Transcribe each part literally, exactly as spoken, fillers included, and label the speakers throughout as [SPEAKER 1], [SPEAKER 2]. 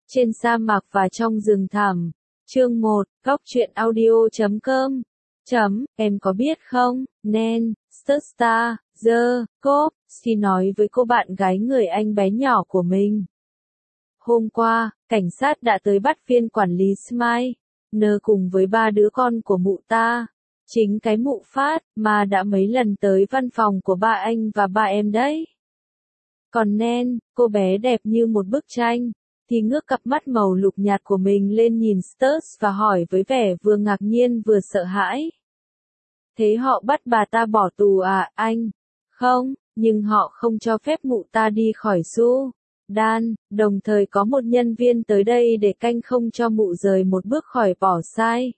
[SPEAKER 1] trên sa mạc và trong rừng thẳm. Chương một, góc truyện audio chấm com. Chấm, em có biết không, Nen, Star, The, Cop, khi nói với cô bạn gái người Anh bé nhỏ của mình. Hôm qua, cảnh sát đã tới bắt viên quản lý Smile, nơ cùng với ba đứa con của mụ ta. Chính cái mụ Phát, mà đã mấy lần tới văn phòng của ba anh và ba em đấy. Còn Nen, cô bé đẹp như một bức tranh, thì ngước cặp mắt màu lục nhạt của mình lên nhìn Stutz và hỏi với vẻ vừa ngạc nhiên vừa sợ hãi. Thế họ bắt bà ta bỏ tù à, anh? Không, nhưng họ không cho phép mụ ta đi khỏi Su Đan, đồng thời có một nhân viên tới đây để canh không cho mụ rời một bước khỏi bỏ sai.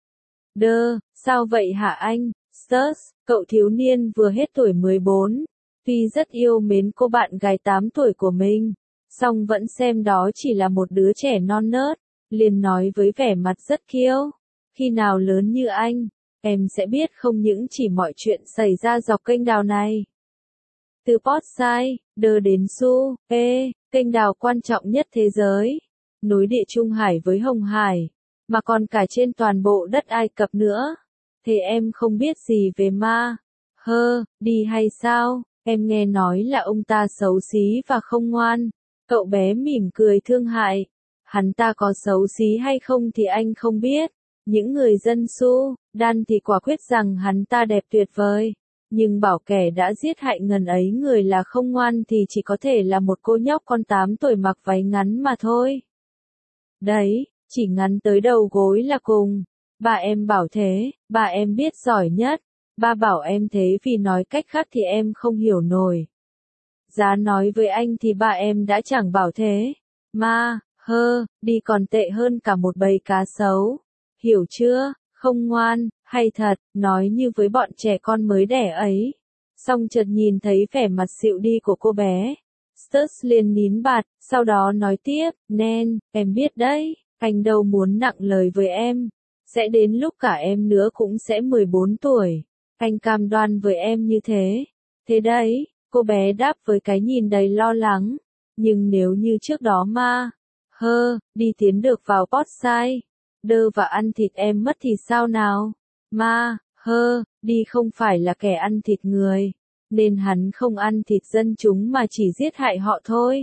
[SPEAKER 1] Đơ, sao vậy hả anh? Stutz, cậu thiếu niên vừa hết tuổi mười bốn, tuy rất yêu mến cô bạn gái tám tuổi của mình, song vẫn xem đó chỉ là một đứa trẻ non nớt, liền nói với vẻ mặt rất kiêu. Khi nào lớn như anh, em sẽ biết không những chỉ mọi chuyện xảy ra dọc kênh đào này. Từ Portside, Đơ đến Su, Ê, kênh đào quan trọng nhất thế giới, nối Địa Trung Hải với Hồng Hải, mà còn cả trên toàn bộ đất Ai Cập nữa. Thế em không biết gì về Ma Hơ, đi hay sao? Em nghe nói là ông ta xấu xí và không ngoan. Cậu bé mỉm cười thương hại. Hắn ta có xấu xí hay không thì anh không biết. Những người dân Su Đan thì quả quyết rằng hắn ta đẹp tuyệt vời. Nhưng bảo kẻ đã giết hại ngần ấy người là không ngoan thì chỉ có thể là một cô nhóc con tám tuổi mặc váy ngắn mà thôi. Đấy, chỉ ngắn tới đầu gối là cùng. Bà em bảo thế, bà em biết giỏi nhất. Ba bảo em thế vì nói cách khác thì em không hiểu nổi. Giá nói với anh thì ba em đã chẳng bảo thế. Ma Hơ, đi còn tệ hơn cả một bầy cá sấu. Hiểu chưa? Không ngoan, hay thật, nói như với bọn trẻ con mới đẻ ấy. Xong chợt nhìn thấy vẻ mặt xịu đi của cô bé. Stutz liền nín bạt, sau đó nói tiếp, Nen, em biết đấy, anh đâu muốn nặng lời với em. Sẽ đến lúc cả em nữa cũng sẽ mười bốn tuổi. Anh cam đoan với em như thế. Thế đấy, cô bé đáp với cái nhìn đầy lo lắng. Nhưng nếu như trước đó Ma Hơ, đi tiến được vào Portside, Đơ và ăn thịt em mất thì sao nào? Ma Hơ, đi không phải là kẻ ăn thịt người, nên hắn không ăn thịt dân chúng mà chỉ giết hại họ thôi.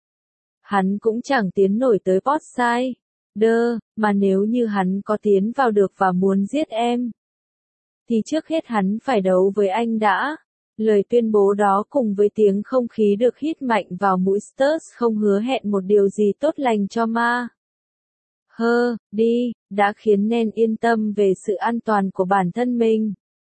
[SPEAKER 1] Hắn cũng chẳng tiến nổi tới Portside, Đơ, mà nếu như hắn có tiến vào được và muốn giết em, thì trước hết hắn phải đấu với anh đã. Lời tuyên bố đó cùng với tiếng không khí được hít mạnh vào mũi Stutz không hứa hẹn một điều gì tốt lành cho Ma Hơ, đi, đã khiến Nen yên tâm về sự an toàn của bản thân mình.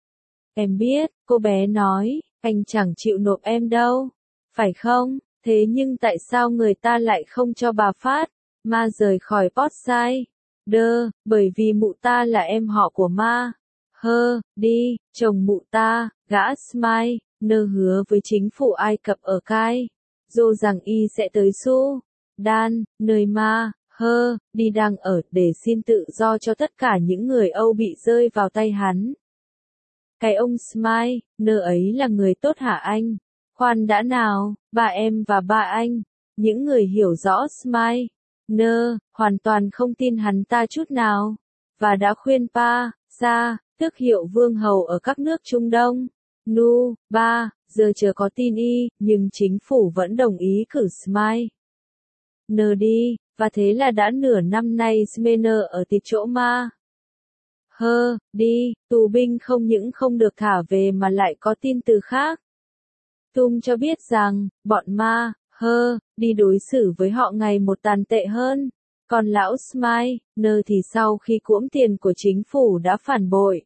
[SPEAKER 1] Em biết, cô bé nói, anh chẳng chịu nộp em đâu, phải không? Thế nhưng tại sao người ta lại không cho bà Phát Ma rời khỏi Portside? Đơ, bởi vì mụ ta là em họ của Ma Hơ, đi, chồng mụ ta, gã Smile, nơ hứa với chính phủ Ai Cập ở Cai Dô rằng y sẽ tới Su Đan, nơi Ma Hơ, đi đang ở để xin tự do cho tất cả những người Âu bị rơi vào tay hắn. Cái ông Smile, nơ ấy là người tốt hả anh? Khoan đã nào, ba em và ba anh, những người hiểu rõ Smile, nơ, hoàn toàn không tin hắn ta chút nào, và đã khuyên Pa Sa, tước hiệu vương hầu ở các nước Trung Đông. Nu, ba, giờ chờ có tin y, nhưng chính phủ vẫn đồng ý cử Smile nơ đi, và thế là đã nửa năm nay Smile ở tịt chỗ Ma Hơ, đi, tù binh không những không được thả về mà lại có tin từ khác. Tum cho biết rằng, bọn Ma Hơ, đi đối xử với họ ngày một tàn tệ hơn. Còn lão Smile nơ thì sau khi cuỗm tiền của chính phủ đã phản bội,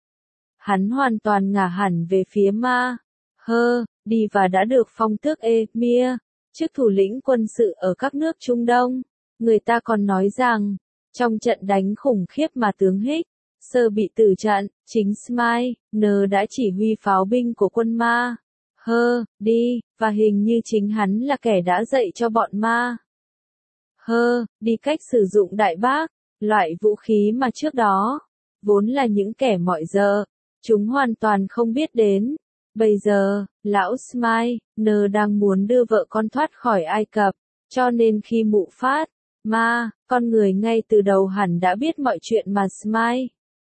[SPEAKER 1] hắn hoàn toàn ngả hẳn về phía Ma Hơ, đi và đã được phong tước Emir, chức thủ lĩnh quân sự ở các nước Trung Đông. Người ta còn nói rằng, trong trận đánh khủng khiếp mà tướng Hích Sơ bị tử trận, chính Smile nơ đã chỉ huy pháo binh của quân Ma Hơ, đi, và hình như chính hắn là kẻ đã dạy cho bọn Ma Hơ, đi cách sử dụng đại bác, loại vũ khí mà trước đó, vốn là những kẻ mọi giờ, chúng hoàn toàn không biết đến. Bây giờ, lão Smile nơ đang muốn đưa vợ con thoát khỏi Ai Cập, cho nên khi mụ Phát Ma, con người ngay từ đầu hẳn đã biết mọi chuyện mà Smile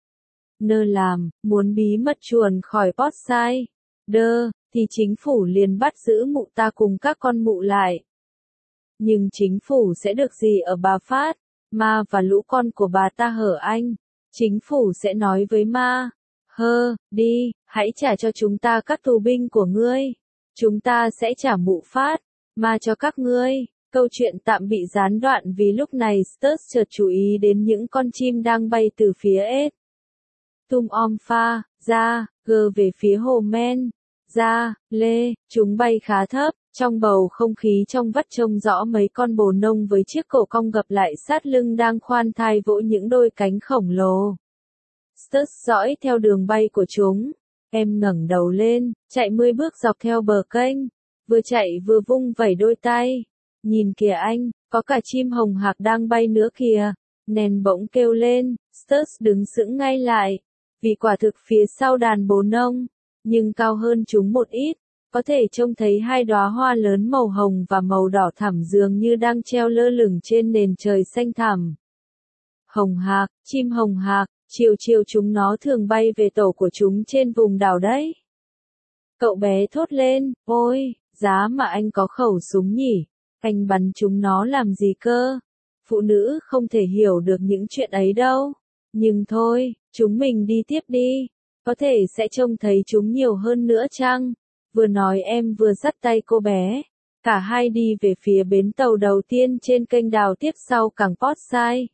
[SPEAKER 1] Nơ làm, muốn bí mật chuồn khỏi Portside Đơ, thì chính phủ liền bắt giữ mụ ta cùng các con mụ lại. Nhưng chính phủ sẽ được gì ở bà Phát, Ma và lũ con của bà ta hở anh? Chính phủ sẽ nói với Ma, hơ, đi, hãy trả cho chúng ta các tù binh của ngươi. Chúng ta sẽ trả mụ Phát, Ma cho các ngươi. Câu chuyện tạm bị gián đoạn vì lúc này Sturz chợt chú ý đến những con chim đang bay từ phía S. Tum om pha, ra, gờ về phía hồ men. Ra, lê, chúng bay khá thấp, trong bầu không khí trong vắt trông rõ mấy con bồ nông với chiếc cổ cong gập lại sát lưng đang khoan thai vỗ những đôi cánh khổng lồ. Sturz dõi theo đường bay của chúng. Em ngẩng đầu lên, chạy mười bước dọc theo bờ kênh, vừa chạy vừa vung vẩy đôi tay. Nhìn kìa anh, có cả chim hồng hạc đang bay nữa kìa. Nèn bỗng kêu lên, Sturz đứng sững ngay lại, vì quả thực phía sau đàn bồ nông, nhưng cao hơn chúng một ít, có thể trông thấy hai đóa hoa lớn màu hồng và màu đỏ thẳm dường như đang treo lơ lửng trên nền trời xanh thẳm. Hồng hạc, chim hồng hạc, chiều chiều chúng nó thường bay về tổ của chúng trên vùng đảo đấy. Cậu bé thốt lên, ôi, giá mà anh có khẩu súng nhỉ, anh bắn chúng nó làm gì cơ? Phụ nữ không thể hiểu được những chuyện ấy đâu. Nhưng thôi, chúng mình đi tiếp đi, có thể sẽ trông thấy chúng nhiều hơn nữa chăng? Vừa nói em vừa dắt tay cô bé. Cả hai đi về phía bến tàu đầu tiên trên kênh đào tiếp sau cảng Portside.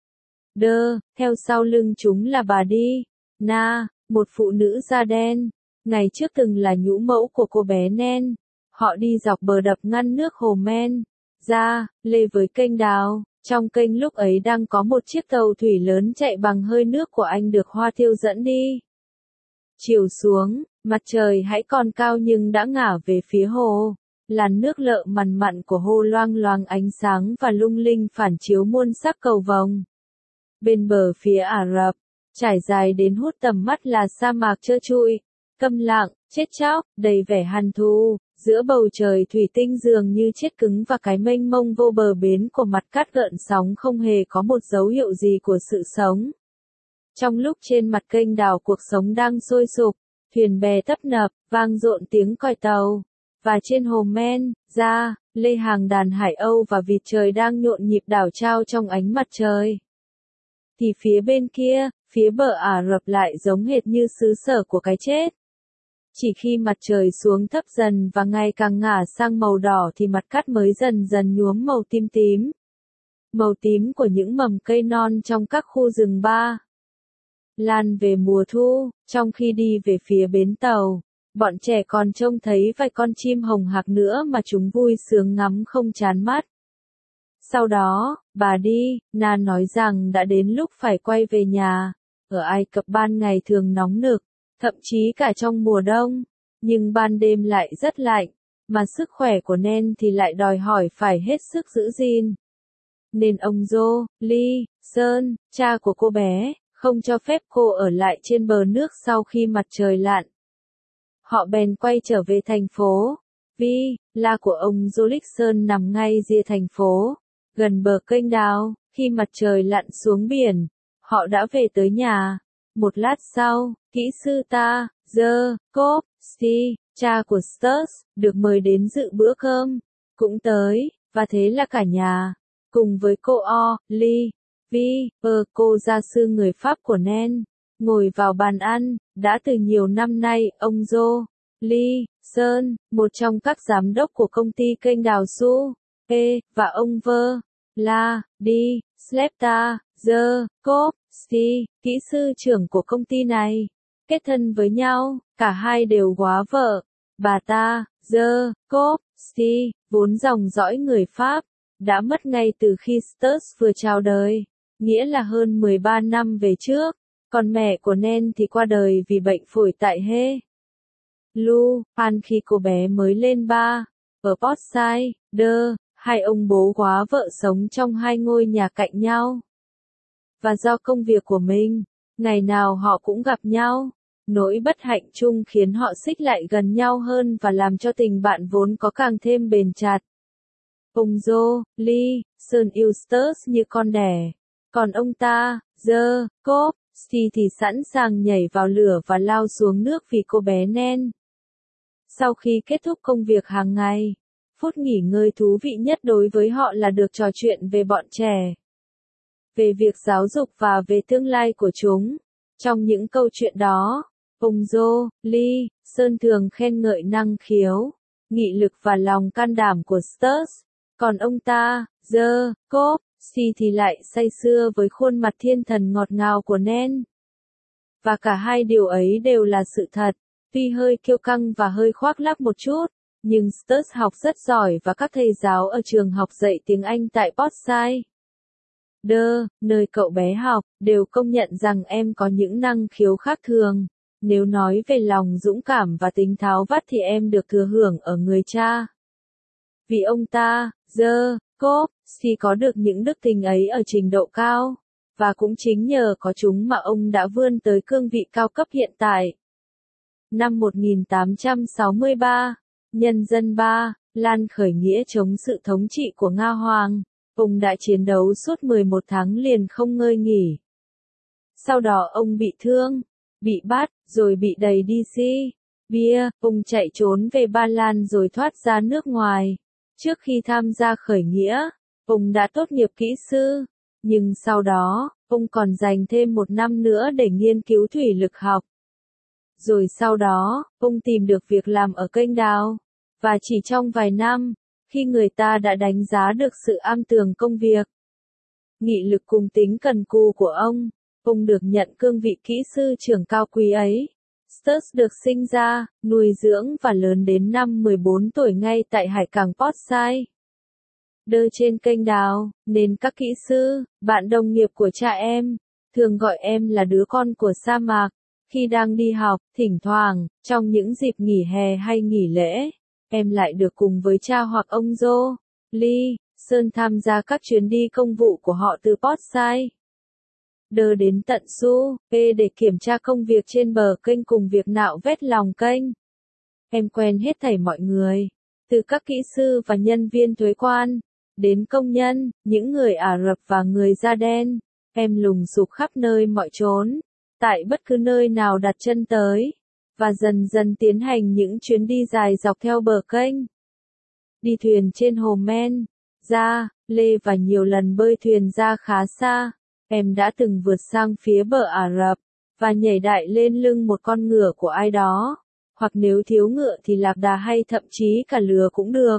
[SPEAKER 1] Đơ, theo sau lưng chúng là bà Đi Na, một phụ nữ da đen. Ngày trước từng là nhũ mẫu của cô bé Nen. Họ đi dọc bờ đập ngăn nước hồ Men. Ra, lê với kênh đào. Trong kênh lúc ấy đang có một chiếc tàu thủy lớn chạy bằng hơi nước của anh được Hoa Tiêu dẫn đi. Chiều xuống, mặt trời hãy còn cao nhưng đã ngả về phía hồ. Làn nước lợ mằn mặn của hồ loang loáng ánh sáng và lung linh phản chiếu muôn sắc cầu vồng. Bên bờ phía Ả Rập, trải dài đến hút tầm mắt là sa mạc trơ trụi, câm lặng, chết chóc, đầy vẻ hằn thù. Giữa bầu trời thủy tinh dường như chết cứng và cái mênh mông vô bờ bến của mặt cát gợn sóng không hề có một dấu hiệu gì của sự sống. Trong lúc trên mặt kênh đào cuộc sống đang sôi sục, thuyền bè tấp nập, vang rộn tiếng còi tàu. Và trên hồ Men, ra, lê hàng đàn hải âu và vịt trời đang nhộn nhịp đảo trao trong ánh mặt trời. Thì phía bên kia, phía bờ Ả Rập lại giống hệt như xứ sở của cái chết. Chỉ khi mặt trời xuống thấp dần và ngày càng ngả sang màu đỏ thì mặt cát mới dần dần nhuốm màu tím tím. Màu tím của những mầm cây non trong các khu rừng ba. Lan về mùa thu, trong khi đi về phía bến tàu, bọn trẻ còn trông thấy vài con chim hồng hạc nữa mà chúng vui sướng ngắm không chán mắt. Sau đó, bà Đi Na nói rằng đã đến lúc phải quay về nhà. Ở Ai Cập ban ngày thường nóng nực, thậm chí cả trong mùa đông, nhưng ban đêm lại rất lạnh, mà sức khỏe của Nen thì lại đòi hỏi phải hết sức giữ gìn. Nên ông Joe Lee Sơn, cha của cô bé, không cho phép cô ở lại trên bờ nước sau khi mặt trời lặn. Họ bèn quay trở về thành phố. Vi la của ông Jolikson nằm ngay rìa thành phố, gần bờ kênh đào. Khi mặt trời lặn xuống biển, họ đã về tới nhà. Một lát sau, kỹ sư ta, The Cop, Steve, cha của Sturz, được mời đến dự bữa cơm, cũng tới, và thế là cả nhà, cùng với cô O, Lee, Vi, ơ, cô gia sư người Pháp của Nen, ngồi vào bàn ăn. Đã từ nhiều năm nay, ông Joe Lee Sơn, một trong các giám đốc của công ty kênh đào Su, E, và ông Vơ La Đi Slepta, The Cop, Steve, kỹ sư trưởng của công ty này, kết thân với nhau. Cả hai đều góa vợ. Bà ta, The Cop, Steve, vốn dòng dõi người Pháp, đã mất ngay từ khi Sturz vừa chào đời, nghĩa là hơn mười ba năm về trước. Còn mẹ của Nen thì qua đời vì bệnh phổi tại He Lu An khi cô bé mới lên ba. Ở Portside, Đơ, hai ông bố góa vợ sống trong hai ngôi nhà cạnh nhau. Và do công việc của mình, ngày nào họ cũng gặp nhau. Nỗi bất hạnh chung khiến họ xích lại gần nhau hơn và làm cho tình bạn vốn có càng thêm bền chặt. Ông Joe Lee Sơn yêu Sturge như con đẻ. Còn ông ta, Jacob, thì sẵn sàng nhảy vào lửa và lao xuống nước vì cô bé Nan. Sau khi kết thúc công việc hàng ngày, phút nghỉ ngơi thú vị nhất đối với họ là được trò chuyện về bọn trẻ, về việc giáo dục và về tương lai của chúng. Trong những câu chuyện đó, ông Joe Lee Sơn thường khen ngợi năng khiếu, nghị lực và lòng can đảm của Sturge, còn ông ta, Jacob, thì lại say sưa với khuôn mặt thiên thần ngọt ngào của Nan. Và cả hai điều ấy đều là sự thật, tuy hơi kiêu căng và hơi khoác lác một chút, nhưng Sturge học rất giỏi và các thầy giáo ở trường học dạy tiếng Anh tại Portside, nơi cậu bé học, đều công nhận rằng em có những năng khiếu khác thường. Nếu nói về lòng dũng cảm và tính tháo vát thì em được thừa hưởng ở người cha. Vì ông ta, Jacob, thì có được những đức tính ấy ở trình độ cao, và cũng chính nhờ có chúng mà ông đã vươn tới cương vị cao cấp hiện tại. Năm một nghìn tám trăm sáu mươi ba, nhân dân Ba Lan khởi nghĩa chống sự thống trị của Nga Hoàng, ông đã chiến đấu suốt mười một tháng liền không ngơi nghỉ. Sau đó ông bị thương, bị bắt, rồi bị đày đi si bia, ông chạy trốn về Ba Lan rồi thoát ra nước ngoài. Trước khi tham gia khởi nghĩa, ông đã tốt nghiệp kỹ sư, nhưng sau đó, ông còn dành thêm một năm nữa để nghiên cứu thủy lực học. Rồi sau đó, ông tìm được việc làm ở kênh đào, và chỉ trong vài năm, khi người ta đã đánh giá được sự am tường công việc, nghị lực cùng tính cần cù của ông, ông được nhận cương vị kỹ sư trưởng cao quý ấy. Sturge được sinh ra, nuôi dưỡng và lớn đến năm mười bốn tuổi ngay tại hải cảng Portside, Đơ trên kênh đào, nên các kỹ sư, bạn đồng nghiệp của cha em, thường gọi em là đứa con của sa mạc. Khi đang đi học, thỉnh thoảng, trong những dịp nghỉ hè hay nghỉ lễ, em lại được cùng với cha hoặc ông Joe Lee Sơn tham gia các chuyến đi công vụ của họ từ Portside, Đơ đến tận Su P để kiểm tra công việc trên bờ kênh cùng việc nạo vét lòng kênh. Em quen hết thảy mọi người, từ các kỹ sư và nhân viên thuế quan, đến công nhân, những người Ả Rập và người da đen. Em lùng sục khắp nơi mọi chốn, tại bất cứ nơi nào đặt chân tới, và dần dần tiến hành những chuyến đi dài dọc theo bờ kênh. Đi thuyền trên hồ Men, ra, Lê và nhiều lần bơi thuyền ra khá xa. Em đã từng vượt sang phía bờ Ả Rập, và nhảy đại lên lưng một con ngựa của ai đó, hoặc nếu thiếu ngựa thì lạc đà hay thậm chí cả lừa cũng được.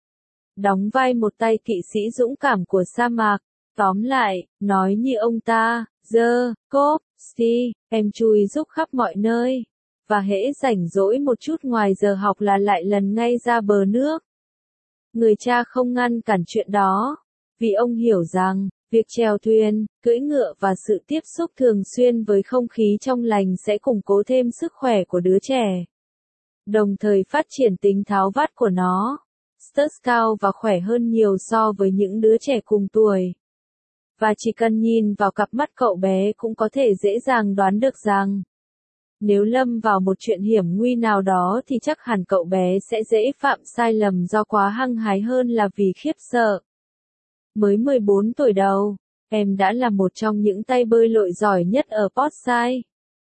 [SPEAKER 1] Đóng vai một tay kỵ sĩ dũng cảm của sa mạc. Tóm lại, nói như ông ta, Jacob, si, em chui giúp khắp mọi nơi, và hễ rảnh rỗi một chút ngoài giờ học là lại lần ngay ra bờ nước. Người cha không ngăn cản chuyện đó, vì ông hiểu rằng, việc chèo thuyền, cưỡi ngựa và sự tiếp xúc thường xuyên với không khí trong lành sẽ củng cố thêm sức khỏe của đứa trẻ, đồng thời phát triển tính tháo vát của nó. Sturge cao và khỏe hơn nhiều so với những đứa trẻ cùng tuổi. Và chỉ cần nhìn vào cặp mắt cậu bé cũng có thể dễ dàng đoán được rằng, nếu lâm vào một chuyện hiểm nguy nào đó thì chắc hẳn cậu bé sẽ dễ phạm sai lầm do quá hăng hái hơn là vì khiếp sợ. Mới mười bốn tuổi đầu, em đã là một trong những tay bơi lội giỏi nhất ở Portside.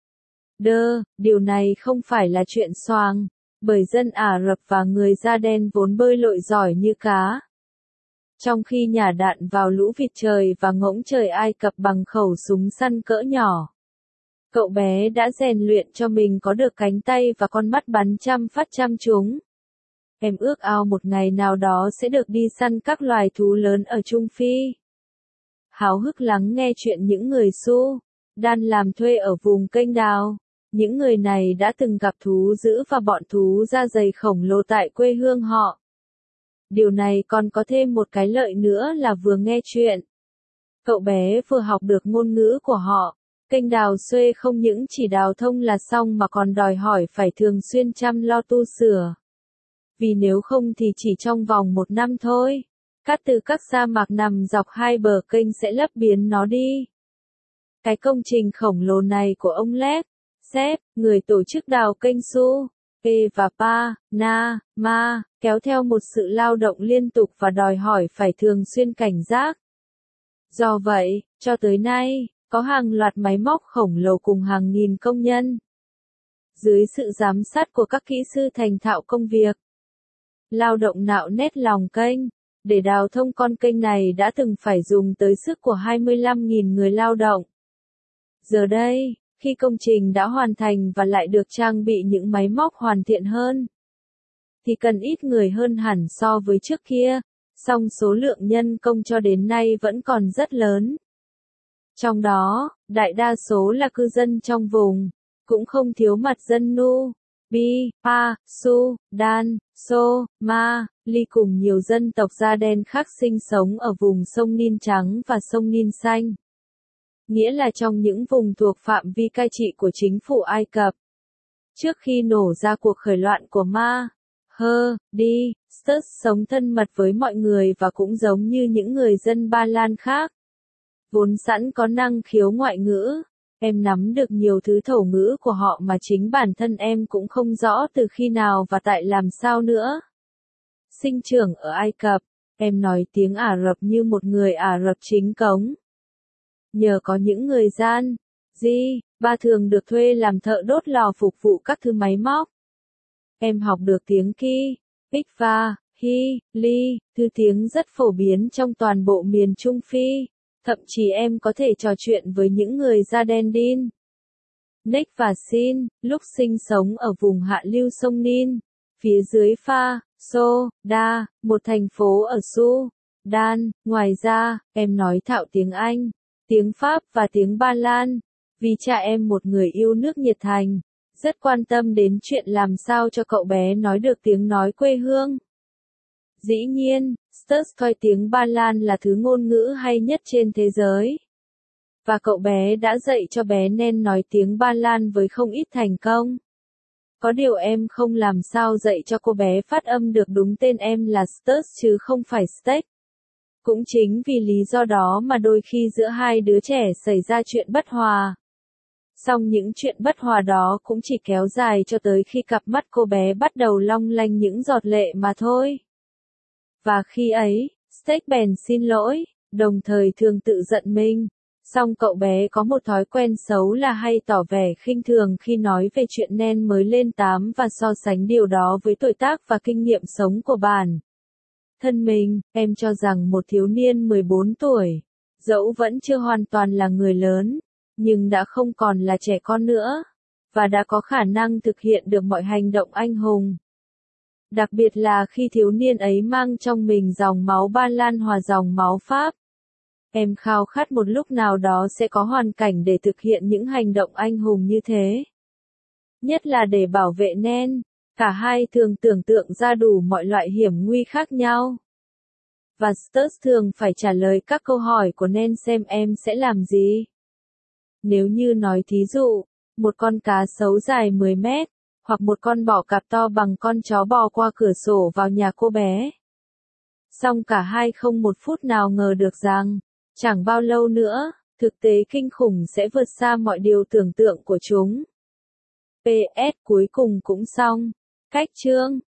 [SPEAKER 1] Đơ, điều này không phải là chuyện xoàng, bởi dân Ả Rập và người da đen vốn bơi lội giỏi như cá. Trong khi nhả đạn vào lũ vịt trời và ngỗng trời Ai Cập bằng khẩu súng săn cỡ nhỏ, cậu bé đã rèn luyện cho mình có được cánh tay và con mắt bắn chăm phát chăm chúng. Em ước ao một ngày nào đó sẽ được đi săn các loài thú lớn ở Trung Phi. Háo hức lắng nghe chuyện những người Su Đan làm thuê ở vùng kênh đào. Những người này đã từng gặp thú dữ và bọn thú da dày khổng lồ tại quê hương họ. Điều này còn có thêm một cái lợi nữa là vừa nghe chuyện, cậu bé vừa học được ngôn ngữ của họ. Kênh đào xuê không những chỉ đào thông là xong mà còn đòi hỏi phải thường xuyên chăm lo tu sửa. Vì nếu không thì chỉ trong vòng một năm thôi, cát từ các sa mạc nằm dọc hai bờ kênh sẽ lấp biến nó đi. Cái công trình khổng lồ này của ông Led Sep, người tổ chức đào kênh Su P và Pa, Na, Ma, kéo theo một sự lao động liên tục và đòi hỏi phải thường xuyên cảnh giác. Do vậy, cho tới nay, có hàng loạt máy móc khổng lồ cùng hàng nghìn công nhân. Dưới sự giám sát của các kỹ sư thành thạo công việc, lao động nạo nét lòng kênh, để đào thông con kênh này đã từng phải dùng tới sức của hai mươi lăm nghìn người lao động. Giờ đây, khi công trình đã hoàn thành và lại được trang bị những máy móc hoàn thiện hơn, thì cần ít người hơn hẳn so với trước kia, song số lượng nhân công cho đến nay vẫn còn rất lớn. Trong đó, đại đa số là cư dân trong vùng, cũng không thiếu mặt dân Nu, Bi, Pa, Su, Dan, So, Ma, Li cùng nhiều dân tộc da đen khác sinh sống ở vùng sông Nin Trắng và sông Nin Xanh. Nghĩa là trong những vùng thuộc phạm vi cai trị của chính phủ Ai Cập. Trước khi nổ ra cuộc khởi loạn của Ma, Hơ, Đi, Stus sống thân mật với mọi người và cũng giống như những người dân Ba Lan khác. Vốn sẵn có năng khiếu ngoại ngữ, em nắm được nhiều thứ thổ ngữ của họ mà chính bản thân em cũng không rõ từ khi nào và tại làm sao nữa. Sinh trưởng ở Ai Cập, em nói tiếng Ả Rập như một người Ả Rập chính cống. Nhờ có những người gian, Di, Ba thường được thuê làm thợ đốt lò phục vụ các thứ máy móc. Em học được tiếng Ki, Pikva, Hi, Li, thứ tiếng rất phổ biến trong toàn bộ miền Trung Phi. Thậm chí em có thể trò chuyện với những người da đen Din, Nek và Sin, lúc sinh sống ở vùng hạ lưu sông Nin, phía dưới Pha, So, Da, một thành phố ở Su, Dan. Ngoài ra, em nói thạo tiếng Anh, tiếng Pháp và tiếng Ba Lan, vì cha em một người yêu nước nhiệt thành, rất quan tâm đến chuyện làm sao cho cậu bé nói được tiếng nói quê hương. Dĩ nhiên, Stus coi tiếng Ba Lan là thứ ngôn ngữ hay nhất trên thế giới. Và cậu bé đã dạy cho bé Nen nói tiếng Ba Lan với không ít thành công. Có điều em không làm sao dạy cho cô bé phát âm được đúng tên em là Stus chứ không phải Steak. Cũng chính vì lý do đó mà đôi khi giữa hai đứa trẻ xảy ra chuyện bất hòa. Song những chuyện bất hòa đó cũng chỉ kéo dài cho tới khi cặp mắt cô bé bắt đầu long lanh những giọt lệ mà thôi. Và khi ấy, Steak bèn xin lỗi, đồng thời thường tự giận mình. Song cậu bé có một thói quen xấu là hay tỏ vẻ khinh thường khi nói về chuyện Nen mới lên tám và so sánh điều đó với tuổi tác và kinh nghiệm sống của bản thân mình. Em cho rằng một thiếu niên mười bốn tuổi, dẫu vẫn chưa hoàn toàn là người lớn, nhưng đã không còn là trẻ con nữa, và đã có khả năng thực hiện được mọi hành động anh hùng. Đặc biệt là khi thiếu niên ấy mang trong mình dòng máu Ba Lan hòa dòng máu Pháp. Em khao khát một lúc nào đó sẽ có hoàn cảnh để thực hiện những hành động anh hùng như thế. Nhất là để bảo vệ Nen, cả hai thường tưởng tượng ra đủ mọi loại hiểm nguy khác nhau. Và Stus thường phải trả lời các câu hỏi của Nen xem em sẽ làm gì. Nếu như nói thí dụ, một con cá sấu dài mười mét, hoặc một con bọ cạp to bằng con chó bò qua cửa sổ vào nhà cô bé. Song cả hai không một phút nào ngờ được rằng, chẳng bao lâu nữa, thực tế kinh khủng sẽ vượt xa mọi điều tưởng tượng của chúng. pê ét cuối cùng cũng xong. Cách chương